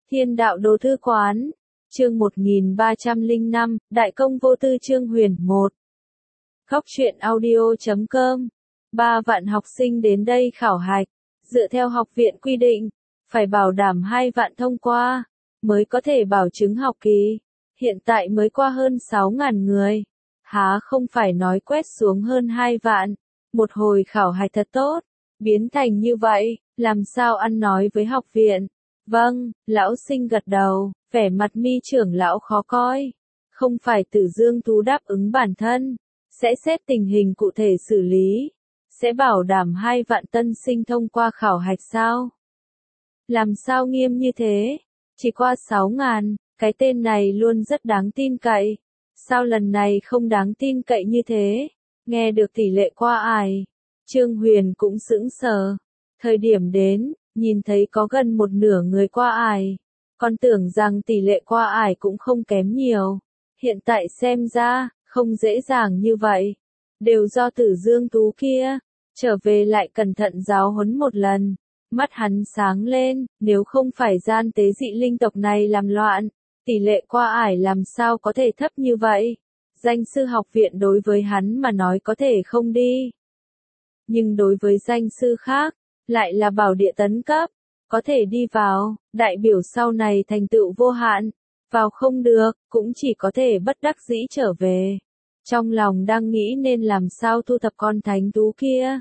Thiên đạo đồ thư quán. Chương 1305, Đại công vô tư chương huyền 1. Khóc chuyện audio.com. 3 vạn học sinh đến đây khảo hạch. Dựa theo học viện quy định, phải bảo đảm 2 vạn thông qua, mới có thể bảo chứng học kỳ. Hiện tại mới qua hơn 6.000 người. Há không phải nói quét xuống hơn 2 vạn. Một hồi khảo hạch thật tốt. Biến thành như vậy, làm sao ăn nói với học viện? Vâng, lão sinh gật đầu, vẻ mặt Mi trưởng lão khó coi. Không phải Tử Dương Tú đáp ứng bản thân, sẽ xét tình hình cụ thể xử lý, sẽ bảo đảm 2 vạn tân sinh thông qua khảo hạch sao? Làm sao nghiêm như thế? Chỉ qua 6.000, cái tên này luôn rất đáng tin cậy. Sao lần này không đáng tin cậy như thế? Nghe được tỷ lệ qua ải, Trương Huyền cũng sững sờ. Thời điểm đến, nhìn thấy có gần một nửa người qua ải, còn tưởng rằng tỷ lệ qua ải cũng không kém nhiều. Hiện tại xem ra, không dễ dàng như vậy. Đều do Tử Dương Tú kia, trở về lại cẩn thận giáo huấn một lần. Mắt hắn sáng lên, nếu không phải gian tế dị linh tộc này làm loạn, tỷ lệ qua ải làm sao có thể thấp như vậy. Danh sư học viện đối với hắn mà nói có thể không đi. Nhưng đối với danh sư khác, lại là bảo địa tấn cấp, có thể đi vào, đại biểu sau này thành tựu vô hạn, vào không được, cũng chỉ có thể bất đắc dĩ trở về. Trong lòng đang nghĩ nên làm sao thu thập con thánh thú kia.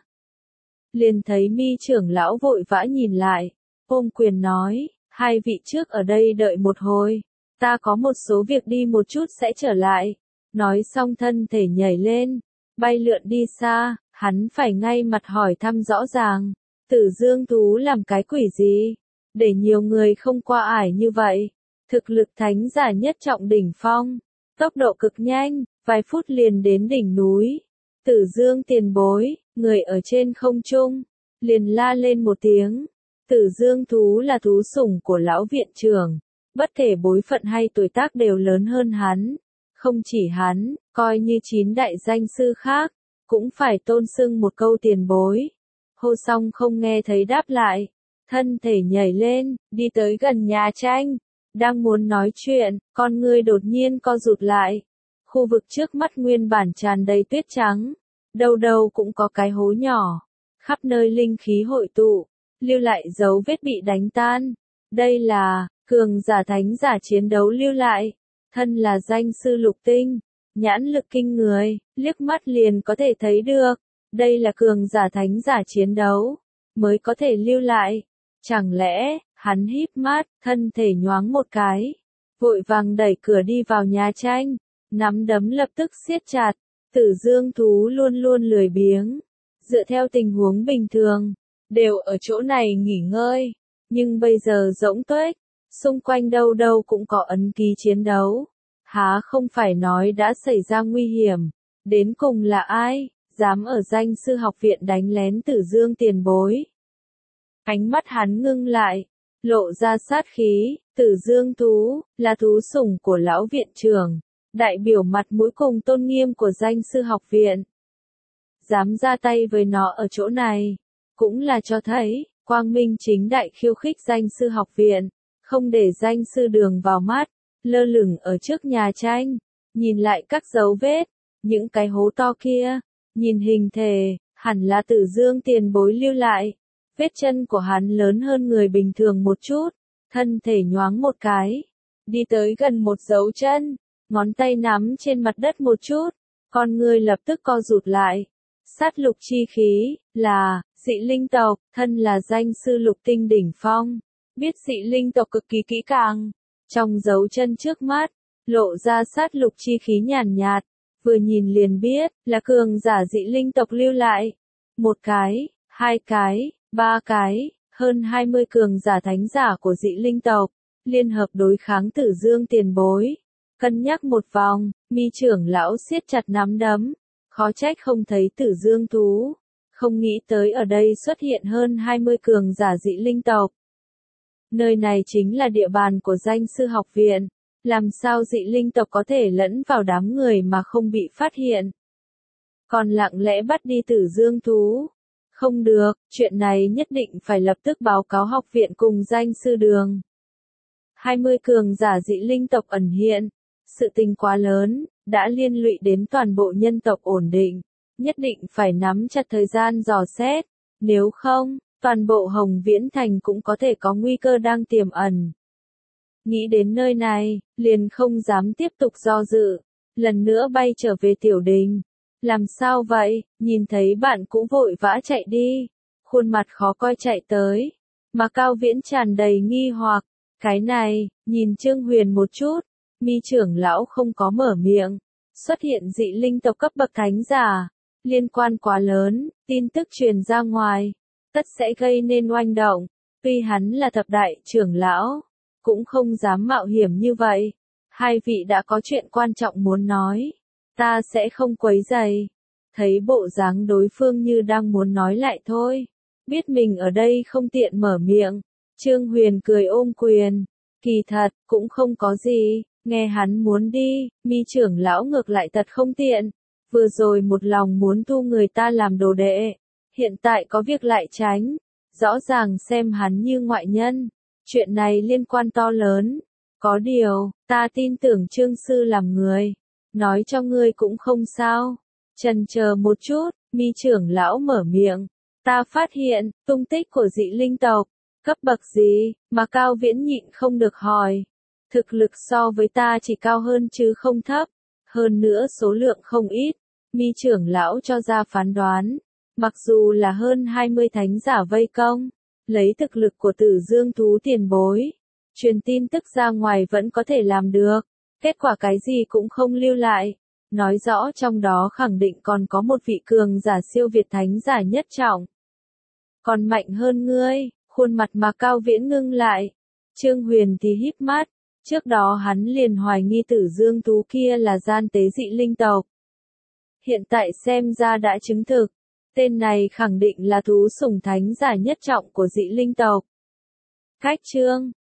Liền thấy Mi trưởng lão vội vã nhìn lại, ôm quyền nói, 2 vị trước ở đây đợi một hồi, ta có một số việc đi một chút sẽ trở lại. Nói xong thân thể nhảy lên, bay lượn đi xa, hắn phải ngay mặt hỏi thăm rõ ràng. Tử Dương Tú làm cái quỷ gì? Để nhiều người không qua ải như vậy. Thực lực thánh giả nhất trọng đỉnh phong. Tốc độ cực nhanh, vài phút liền đến đỉnh núi. Tử Dương tiền bối, người ở trên không trung, liền la lên một tiếng. Tử Dương Tú là thú sủng của lão viện trưởng. Bất kể bối phận hay tuổi tác đều lớn hơn hắn. Không chỉ hắn, coi như 9 đại danh sư khác, cũng phải tôn xưng một câu tiền bối. Hô xong không nghe thấy đáp lại, thân thể nhảy lên, đi tới gần nhà tranh, đang muốn nói chuyện, con ngươi đột nhiên co rụt lại. Khu vực trước mắt nguyên bản tràn đầy tuyết trắng, đâu đâu cũng có cái hố nhỏ, khắp nơi linh khí hội tụ, lưu lại dấu vết bị đánh tan. Đây là cường giả thánh giả chiến đấu lưu lại, thân là danh sư lục tinh, nhãn lực kinh người, liếc mắt liền có thể thấy được. Đây là cường giả thánh giả chiến đấu, mới có thể lưu lại. Chẳng lẽ, hắn híp mắt, thân thể nhoáng một cái, vội vàng đẩy cửa đi vào nhà tranh, nắm đấm lập tức siết chặt. Tử Dương Thú luôn luôn lười biếng, dựa theo tình huống bình thường, đều ở chỗ này nghỉ ngơi, nhưng bây giờ rỗng tuếch, xung quanh đâu đâu cũng có ấn ký chiến đấu. Há không phải nói đã xảy ra nguy hiểm, đến cùng là ai? Dám ở danh sư học viện đánh lén Tử Dương tiền bối. Ánh mắt hắn ngưng lại, lộ ra sát khí. Tử Dương Thú là thú sủng của lão viện trưởng, đại biểu mặt mũi cùng tôn nghiêm của danh sư học viện. Dám ra tay với nó ở chỗ này, cũng là cho thấy, quang minh chính đại khiêu khích danh sư học viện, không để danh sư đường vào mắt, lơ lửng ở trước nhà tranh, nhìn lại các dấu vết, những cái hố to kia. Nhìn hình thể, hẳn là Tử Dương tiền bối lưu lại. Vết chân của hắn lớn hơn người bình thường một chút, thân thể nhoáng một cái, đi tới gần một dấu chân, ngón tay nắm trên mặt đất một chút, con người lập tức co rụt lại. Sát lục chi khí, là dị linh tộc, thân là danh sư lục tinh đỉnh phong, biết dị linh tộc cực kỳ kỹ càng. Trong dấu chân trước mắt, lộ ra sát lục chi khí nhàn nhạt. Vừa nhìn liền biết, là cường giả dị linh tộc lưu lại. 1 cái, 2 cái, 3 cái, hơn 20 cường giả thánh giả của dị linh tộc, liên hợp đối kháng Tử Dương tiền bối. Cân nhắc một vòng, Mi trưởng lão siết chặt nắm đấm, khó trách không thấy Tử Dương Thú. Không nghĩ tới ở đây xuất hiện hơn 20 cường giả dị linh tộc. Nơi này chính là địa bàn của danh sư học viện. Làm sao dị linh tộc có thể lẫn vào đám người mà không bị phát hiện? Còn lặng lẽ bắt đi Tử Dương Thú? Không được, chuyện này nhất định phải lập tức báo cáo học viện cùng danh sư đường. 20 cường giả dị linh tộc ẩn hiện. Sự tình quá lớn, đã liên lụy đến toàn bộ nhân tộc ổn định. Nhất định phải nắm chặt thời gian dò xét. Nếu không, toàn bộ Hồng Viễn Thành cũng có thể có nguy cơ đang tiềm ẩn. Nghĩ đến nơi này, liền không dám tiếp tục do dự. Lần nữa bay trở về tiểu đình. Làm sao vậy, nhìn thấy bạn cũ vội vã chạy đi. Khuôn mặt khó coi chạy tới. Mà Cao Viễn tràn đầy nghi hoặc. Cái này, nhìn Trương Huyền một chút. Mi trưởng lão không có mở miệng. Xuất hiện dị linh tộc cấp bậc thánh giả. Liên quan quá lớn, tin tức truyền ra ngoài. Tất sẽ gây nên oanh động. Tuy hắn là thập đại trưởng lão, cũng không dám mạo hiểm như vậy. Hai vị đã có chuyện quan trọng muốn nói. Ta sẽ không quấy rầy. Thấy bộ dáng đối phương như đang muốn nói lại thôi. Biết mình ở đây không tiện mở miệng. Trương Huyền cười ôm quyền. Kỳ thật, cũng không có gì. Nghe hắn muốn đi, Mi trưởng lão ngược lại thật không tiện. Vừa rồi một lòng muốn thu người ta làm đồ đệ. Hiện tại có việc lại tránh. Rõ ràng xem hắn như ngoại nhân. Chuyện này liên quan to lớn. Có điều, ta tin tưởng Trương sư làm người. Nói cho ngươi cũng không sao. Chần chờ một chút, Mi trưởng lão mở miệng. Ta phát hiện, tung tích của dị linh tộc. Cấp bậc gì, mà Cao Viễn nhịn không được hỏi. Thực lực so với ta chỉ cao hơn chứ không thấp. Hơn nữa số lượng không ít. Mi trưởng lão cho ra phán đoán. Mặc dù là hơn 20 thánh giả vây công. Lấy thực lực của Tử Dương thú tiền bối. Truyền tin tức ra ngoài vẫn có thể làm được. Kết quả cái gì cũng không lưu lại. Nói rõ trong đó khẳng định còn có một vị cường giả siêu việt thánh giả nhất trọng. Còn mạnh hơn ngươi, khuôn mặt mà Cao Viễn ngưng lại. Trương Huyền thì híp mắt. Trước đó hắn liền hoài nghi Tử Dương thú kia là gian tế dị linh tộc. Hiện tại xem ra đã chứng thực. Tên này khẳng định là thú sủng thánh giả nhất trọng của dị linh tộc. Cách chương